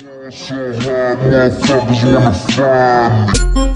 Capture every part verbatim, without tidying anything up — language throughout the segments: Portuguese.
So hard, motherfuckers wanna find me.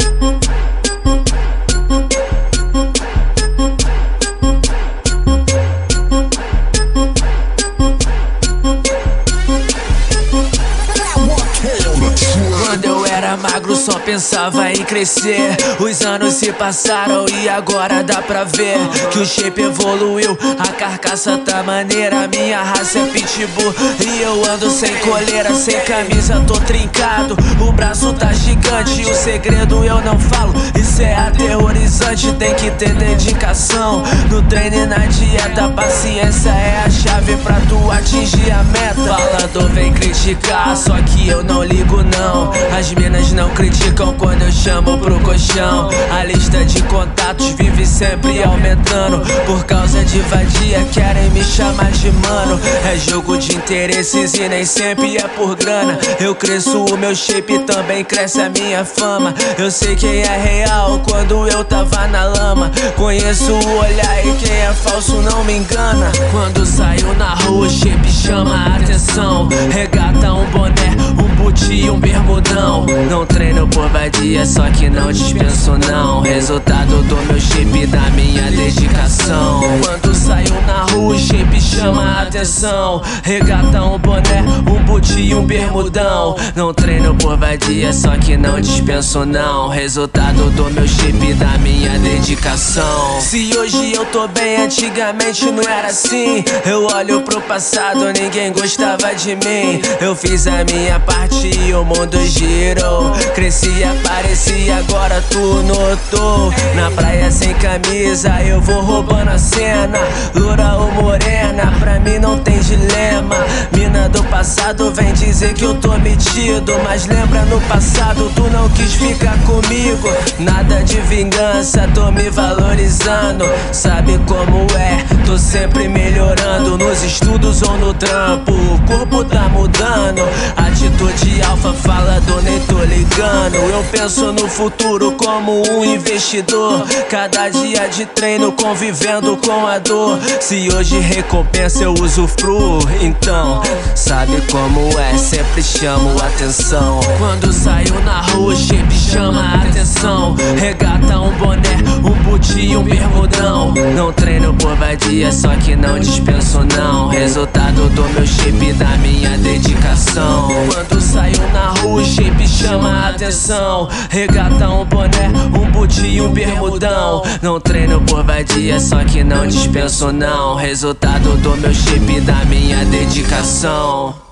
Quando eu era magro só pensava em crescer. Os anos se passaram e agora dá pra ver que o shape evoluiu, a carcaça tá maneira. Minha raça é pitbull e eu ando sem coleira, sem camisa, tô trincado. O braço tá gigante, o segredo eu não falo, isso é aterrorizante. Tem que ter dedicação no treino e na dieta. Paciência é a chave pra tu atingir a meta. Falador vem criticar, só que eu não ligo não. As minas não criticam quando eu chamo pro colchão. A lista de contatos vive sempre aumentando. Por causa de vadia querem me chamar de mano. É jogo de interesses e nem sempre é por grana. Eu cresço, o meu shape também cresce a minha fama. Eu sei quem é real quando eu tava na lama. Conheço o olhar e quem é falso não me engana. Quando saio na rua o shape chama a atenção. Regata, um boné, um boot e um bermudão. Não treino por vadia, só que não dispenso não. Resultado do meu shape, da minha dedicação. Quando saio na rua o shape chama a atenção. Regata, um boné, um boot e um bermudão. Não treino por vadia, só que não dispenso não. Resultado do meu shape, da minha dedicação. Se hoje eu tô bem, antigamente não era assim. Eu olho pro passado, ninguém gostava de mim. Eu fiz a minha parte e o mundo girou. Cresci, apareci, agora tu notou. Na praia sem camisa, eu vou roubando a cena. Loura ou morena, pra mim não tem dilema. Mina do passado vem dizer que eu tô metido, mas lembra no passado tu não quis ficar comigo. Nada de vingança, tô me valorizando. Sabe como é, tô sempre melhorando. Nos estudos ou no trampo, o corpo tá mudando. Atitude alfa, falador, nem tô ligando. Eu penso no futuro como um investidor. Cada dia de treino convivendo com a dor. Se hoje recompensa eu usufruo, então sabe como é, sempre chamo atenção. Quando saio na rua o shape chama a atenção. Regata, um boné, um boot e um bermudão. Não treino por vadia, só que não dispenso não. Resultado do meu shape, da minha dedicação. Quando saio na rua o shape chama a atenção. Regata, um boné, um boot e um bermudão. Não treino por vadia, só que não dispenso não. Resultado do meu shape, da minha dedicação.